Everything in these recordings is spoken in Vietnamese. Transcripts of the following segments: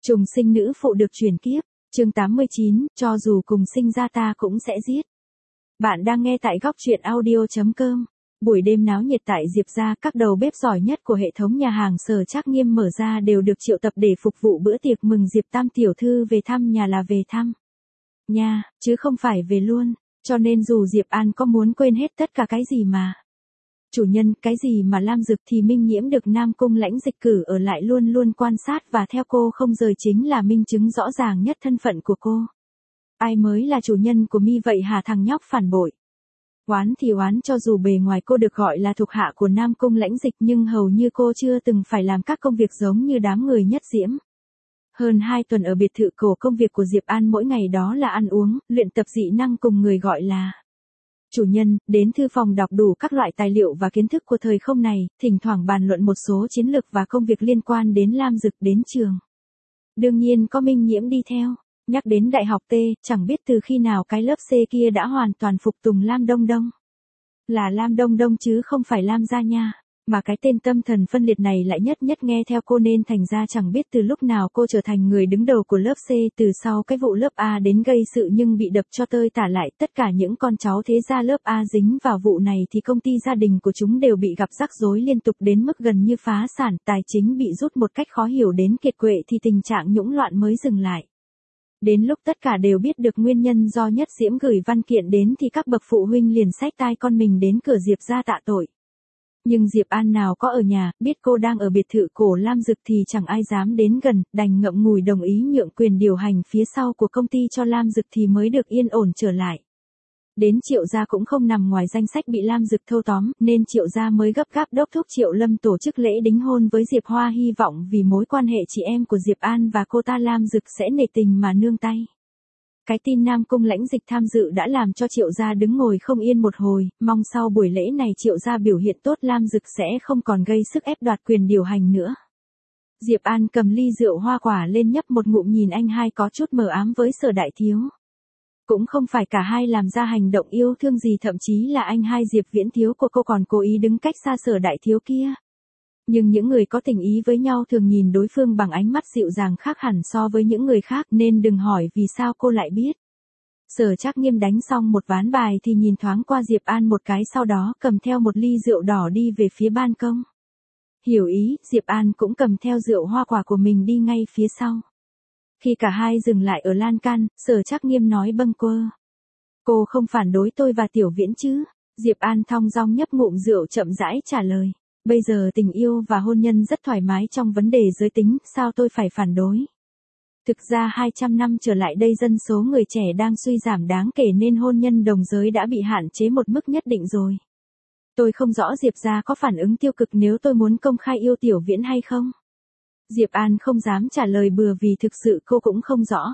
Trùng sinh nữ phụ được chuyển kiếp, chương 89, cho dù cùng sinh ra ta cũng sẽ giết. Bạn đang nghe tại góc truyện audio.com. Buổi đêm náo nhiệt tại Diệp gia, các đầu bếp giỏi nhất của hệ thống nhà hàng Sở Trác Nghiêm mở ra đều được triệu tập để phục vụ bữa tiệc mừng Diệp Tam tiểu thư về thăm nhà là về thăm nhà, chứ không phải về luôn, cho nên dù Diệp An có muốn quên hết tất cả cái gì mà. Chủ nhân, cái gì mà Lam Dực thì Minh Nhiễm được Nam Cung Lãnh dịch cử ở lại luôn luôn quan sát và theo cô không rời chính là minh chứng rõ ràng nhất thân phận của cô. Ai mới là chủ nhân của mi vậy hả thằng nhóc phản bội? Oán thì oán, cho dù bề ngoài cô được gọi là thuộc hạ của Nam Cung Lãnh dịch nhưng hầu như cô chưa từng phải làm các công việc giống như đám người nhất diễm. Hơn 2 tuần ở biệt thự cổ, công việc của Diệp An mỗi ngày đó là ăn uống, luyện tập dị năng cùng người gọi là chủ nhân, đến thư phòng đọc đủ các loại tài liệu và kiến thức của thời không này, thỉnh thoảng bàn luận một số chiến lược và công việc liên quan đến Lam Dực đến trường. Đương nhiên có Minh Nhiễm đi theo. Nhắc đến đại học T, chẳng biết từ khi nào cái lớp C kia đã hoàn toàn phục tùng Lam Đông Đông. Là Lam Đông Đông chứ không phải Lam Gia Nha. Mà cái tên tâm thần phân liệt này lại nhất nghe theo cô nên thành ra chẳng biết từ lúc nào cô trở thành người đứng đầu của lớp C. Từ sau cái vụ lớp A đến gây sự nhưng bị đập cho tơi tả lại, tất cả những con cháu thế gia lớp A dính vào vụ này thì công ty gia đình của chúng đều bị gặp rắc rối liên tục đến mức gần như phá sản, tài chính bị rút một cách khó hiểu đến kiệt quệ thì tình trạng nhũng loạn mới dừng lại. Đến lúc tất cả đều biết được nguyên nhân do Nhất Diễm gửi văn kiện đến thì các bậc phụ huynh liền xách tai con mình đến cửa Diệp gia tạ tội. Nhưng Diệp An nào có ở nhà, biết cô đang ở biệt thự cổ Lam Dực thì chẳng ai dám đến gần, đành ngậm ngùi đồng ý nhượng quyền điều hành phía sau của công ty cho Lam Dực thì mới được yên ổn trở lại. Đến Triệu gia cũng không nằm ngoài danh sách bị Lam Dực thâu tóm, nên Triệu gia mới gấp gáp đốc thúc Triệu Lâm tổ chức lễ đính hôn với Diệp Hoa, hy vọng vì mối quan hệ chị em của Diệp An và cô ta Lam Dực sẽ nể tình mà nương tay. Cái tin Nam Cung Lãnh dịch tham dự đã làm cho Triệu gia đứng ngồi không yên một hồi, mong sau buổi lễ này Triệu gia biểu hiện tốt Lam Dực sẽ không còn gây sức ép đoạt quyền điều hành nữa. Diệp An cầm ly rượu hoa quả lên nhấp một ngụm, nhìn anh hai có chút mờ ám với Sở đại thiếu. Cũng không phải cả hai làm ra hành động yêu thương gì, thậm chí là anh hai Diệp Viễn thiếu của cô còn cố ý đứng cách xa Sở đại thiếu kia. Nhưng những người có tình ý với nhau thường nhìn đối phương bằng ánh mắt dịu dàng khác hẳn so với những người khác, nên đừng hỏi vì sao cô lại biết. Sở Trác Nghiêm đánh xong một ván bài thì nhìn thoáng qua Diệp An một cái, sau đó cầm theo một ly rượu đỏ đi về phía ban công. Hiểu ý, Diệp An cũng cầm theo rượu hoa quả của mình đi ngay phía sau. Khi cả hai dừng lại ở lan can, Sở Trác Nghiêm nói bâng quơ: "Cô không phản đối tôi và Tiểu Viễn chứ?" Diệp An thong dong nhấp ngụm rượu chậm rãi trả lời: "Bây giờ tình yêu và hôn nhân rất thoải mái trong vấn đề giới tính, sao tôi phải phản đối? Thực ra 200 năm trở lại đây dân số người trẻ đang suy giảm đáng kể nên hôn nhân đồng giới đã bị hạn chế một mức nhất định rồi. Tôi không rõ Diệp gia có phản ứng tiêu cực nếu tôi muốn công khai yêu Tiểu Viễn hay không?" Diệp An không dám trả lời bừa vì thực sự cô cũng không rõ.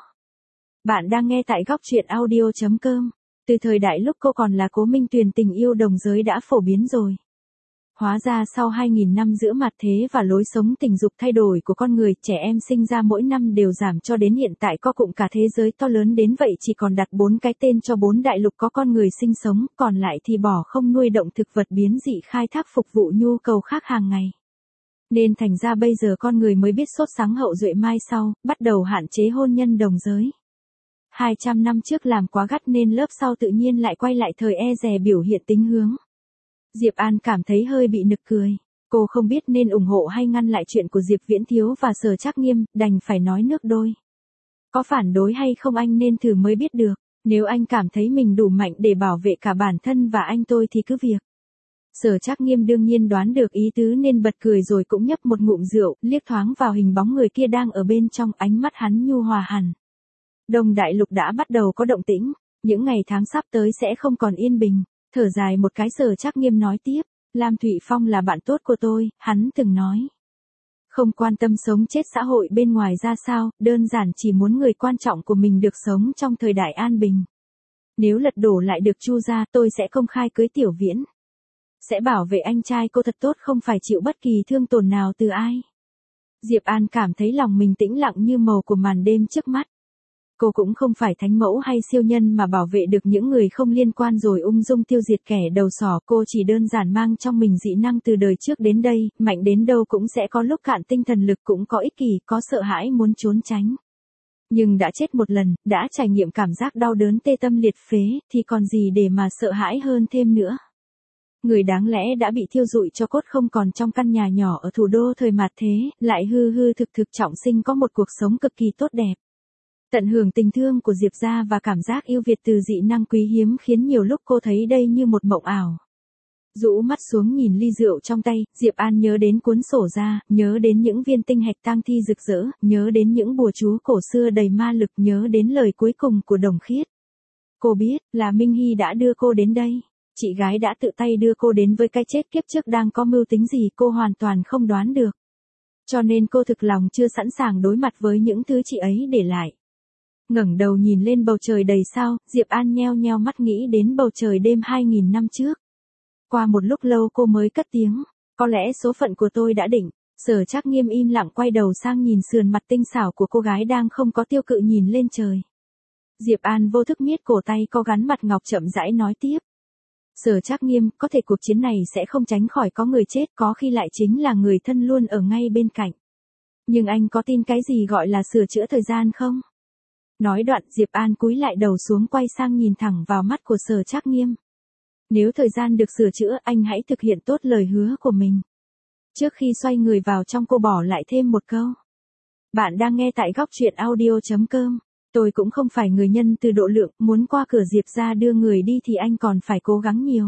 Bạn đang nghe tại góc truyện audio.com. Từ thời đại lúc cô còn là Cố Minh Tuyền, tình yêu đồng giới đã phổ biến rồi. Hóa ra sau 2.000 năm giữa mặt thế và lối sống tình dục thay đổi của con người, trẻ em sinh ra mỗi năm đều giảm cho đến hiện tại có cụm cả thế giới to lớn đến vậy chỉ còn đặt 4 cái tên cho 4 đại lục có con người sinh sống, còn lại thì bỏ không nuôi động thực vật biến dị khai thác phục vụ nhu cầu khác hàng ngày. Nên thành ra bây giờ con người mới biết sốt sáng hậu duệ mai sau, bắt đầu hạn chế hôn nhân đồng giới. 200 năm trước làm quá gắt nên lớp sau tự nhiên lại quay lại thời e dè biểu hiện tính hướng. Diệp An cảm thấy hơi bị nực cười. Cô không biết nên ủng hộ hay ngăn lại chuyện của Diệp Viễn thiếu và Sở Trác Nghiêm, đành phải nói nước đôi. Có phản đối hay không anh nên thử mới biết được. Nếu anh cảm thấy mình đủ mạnh để bảo vệ cả bản thân và anh tôi thì cứ việc. Sở Trác Nghiêm đương nhiên đoán được ý tứ nên bật cười rồi cũng nhấp một ngụm rượu, liếc thoáng vào hình bóng người kia đang ở bên trong, ánh mắt hắn nhu hòa hẳn. Đông đại lục đã bắt đầu có động tĩnh, những ngày tháng sắp tới sẽ không còn yên bình. Thở dài một cái, Sở Trác Nghiêm nói tiếp: "Lam Thụy Phong là bạn tốt của tôi, hắn từng nói. Không quan tâm sống chết xã hội bên ngoài ra sao, đơn giản chỉ muốn người quan trọng của mình được sống trong thời đại an bình. Nếu lật đổ lại được Chu gia, tôi sẽ công khai cưới Tiểu Viễn. Sẽ bảo vệ anh trai cô thật tốt, không phải chịu bất kỳ thương tổn nào từ ai." Diệp An cảm thấy lòng mình tĩnh lặng như màu của màn đêm trước mắt. Cô cũng không phải thánh mẫu hay siêu nhân mà bảo vệ được những người không liên quan rồi ung dung tiêu diệt kẻ đầu sỏ. Cô chỉ đơn giản mang trong mình dị năng từ đời trước đến đây, mạnh đến đâu cũng sẽ có lúc cạn tinh thần lực, cũng có ích kỷ, có sợ hãi muốn trốn tránh. Nhưng đã chết một lần, đã trải nghiệm cảm giác đau đớn tê tâm liệt phế, thì còn gì để mà sợ hãi hơn thêm nữa. Người đáng lẽ đã bị thiêu rụi cho cốt không còn trong căn nhà nhỏ ở thủ đô thời mạt thế, lại hư hư thực thực trọng sinh có một cuộc sống cực kỳ tốt đẹp. Tận hưởng tình thương của Diệp gia và cảm giác yêu Việt từ dị năng quý hiếm khiến nhiều lúc cô thấy đây như một mộng ảo. Rũ mắt xuống nhìn ly rượu trong tay, Diệp An nhớ đến cuốn sổ ra, nhớ đến những viên tinh hạch tang thi rực rỡ, nhớ đến những bùa chú cổ xưa đầy ma lực, nhớ đến lời cuối cùng của Đồng Khiết. Cô biết, là Minh Hy đã đưa cô đến đây. Chị gái đã tự tay đưa cô đến với cái chết kiếp trước đang có mưu tính gì cô hoàn toàn không đoán được. Cho nên cô thực lòng chưa sẵn sàng đối mặt với những thứ chị ấy để lại. Ngẩng đầu nhìn lên bầu trời đầy sao, Diệp An nheo nheo mắt nghĩ đến bầu trời đêm 2000 năm trước. Qua một lúc lâu cô mới cất tiếng, có lẽ số phận của tôi đã định. Sở Trác Nghiêm im lặng quay đầu sang nhìn sườn mặt tinh xảo của cô gái đang không có tiêu cự nhìn lên trời. Diệp An vô thức miết cổ tay có gắn mặt ngọc chậm rãi nói tiếp. Sở Trác Nghiêm, có thể cuộc chiến này sẽ không tránh khỏi có người chết, có khi lại chính là người thân luôn ở ngay bên cạnh. Nhưng anh có tin cái gì gọi là sửa chữa thời gian không? Nói đoạn Diệp An cúi lại đầu xuống quay sang nhìn thẳng vào mắt của Sở Trác Nghiêm. Nếu thời gian được sửa chữa anh hãy thực hiện tốt lời hứa của mình. Trước khi xoay người vào trong cô bỏ lại thêm một câu. Bạn đang nghe tại góc truyện audio.com. Tôi cũng không phải người nhân từ độ lượng, muốn qua cửa Diệp ra đưa người đi thì anh còn phải cố gắng nhiều.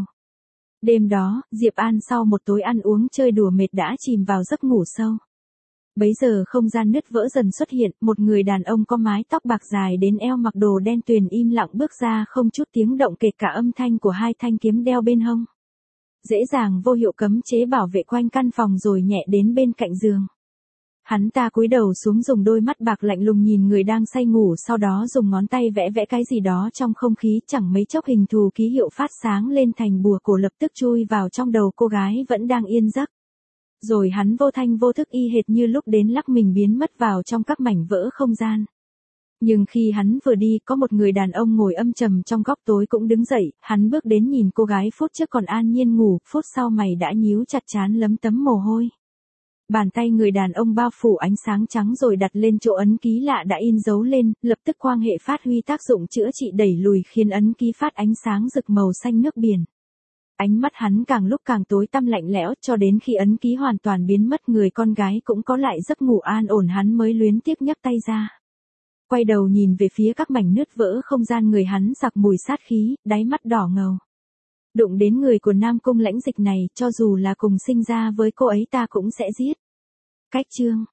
Đêm đó, Diệp An sau một tối ăn uống chơi đùa mệt đã chìm vào giấc ngủ sâu. Bấy giờ không gian nứt vỡ dần xuất hiện, một người đàn ông có mái tóc bạc dài đến eo mặc đồ đen tuyền im lặng bước ra không chút tiếng động kể cả âm thanh của hai thanh kiếm đeo bên hông. Dễ dàng vô hiệu cấm chế bảo vệ quanh căn phòng rồi nhẹ đến bên cạnh giường. Hắn ta cúi đầu xuống dùng đôi mắt bạc lạnh lùng nhìn người đang say ngủ, sau đó dùng ngón tay vẽ vẽ cái gì đó trong không khí, chẳng mấy chốc hình thù ký hiệu phát sáng lên thành bùa cổ lập tức chui vào trong đầu cô gái vẫn đang yên giấc. Rồi hắn vô thanh vô thức y hệt như lúc đến lắc mình biến mất vào trong các mảnh vỡ không gian. Nhưng khi hắn vừa đi, có một người đàn ông ngồi âm trầm trong góc tối cũng đứng dậy, hắn bước đến nhìn cô gái phút trước còn an nhiên ngủ, phút sau mày đã nhíu chặt trán lấm tấm mồ hôi. Bàn tay người đàn ông bao phủ ánh sáng trắng rồi đặt lên chỗ ấn ký lạ đã in dấu lên, lập tức quang hệ phát huy tác dụng chữa trị đẩy lùi khiến ấn ký phát ánh sáng rực màu xanh nước biển. Ánh mắt hắn càng lúc càng tối tăm lạnh lẽo cho đến khi ấn ký hoàn toàn biến mất, người con gái cũng có lại giấc ngủ an ổn, hắn mới luyến tiếc nhấc tay ra. Quay đầu nhìn về phía các mảnh nứt vỡ không gian, người hắn sặc mùi sát khí, đáy mắt đỏ ngầu. Đụng đến người của Nam Cung Lãnh Dịch này, cho dù là cùng sinh ra với cô ấy ta cũng sẽ giết. Cách chương